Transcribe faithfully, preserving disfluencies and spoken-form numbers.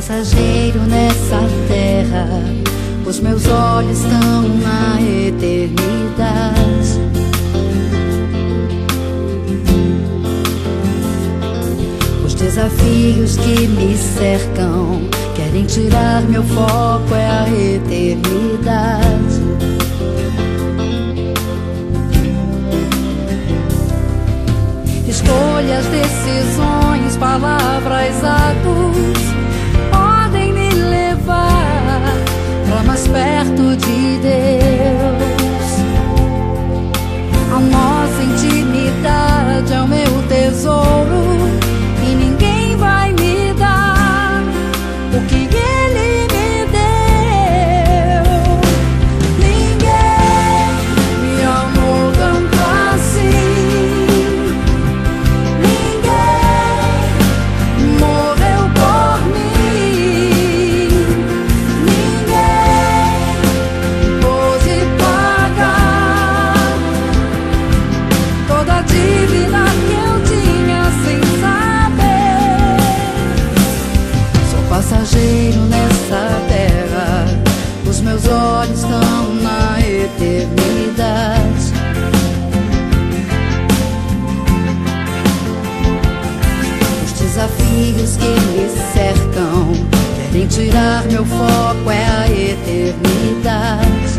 passageiro nessa terra, os meus olhos estão na eternidade. Os desafios que me cercam querem tirar meu foco, é a eternidade. Escolhas, decisões, palavras, atos podem me levar pra mais perto de Deus. A nossa intimidade é o meu tesouro e ninguém vai me dar o que Ele me deu. Ninguém me amou tanto assim, ninguém morreu por mim, ninguém pôde pagar toda a dívida que eu tinha sem saber. Sou passageiro nessa terra, os meus olhos estão na eternidade. Os desafios que me cercam querem tirar meu foco, é a eternidade.